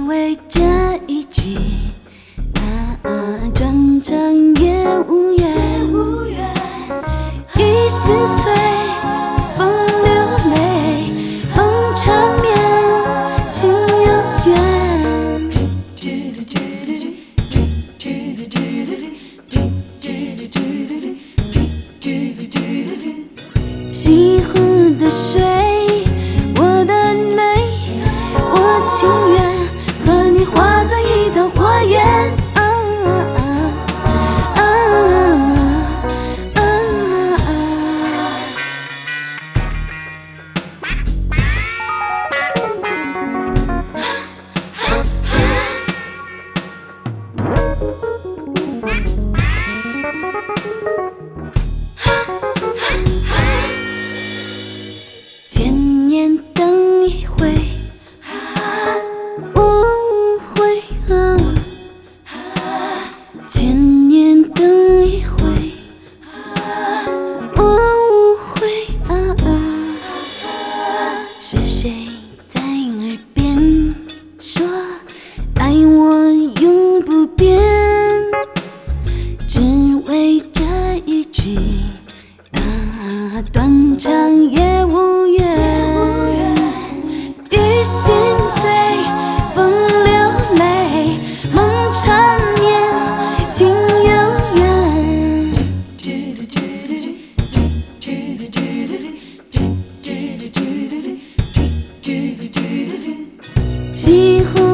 为这一句断肠也无缘。已心碎，风流泪，梦缠绵，情有缘。西湖的水，我的泪，我情愿和你化作一团火焰。千年等一回，我无悔。千年等一回，我无悔。是谁在耳边说爱我永不变？只为这一句断肠也无缘。雨心碎，风流泪，梦缠绵，情有缘。西湖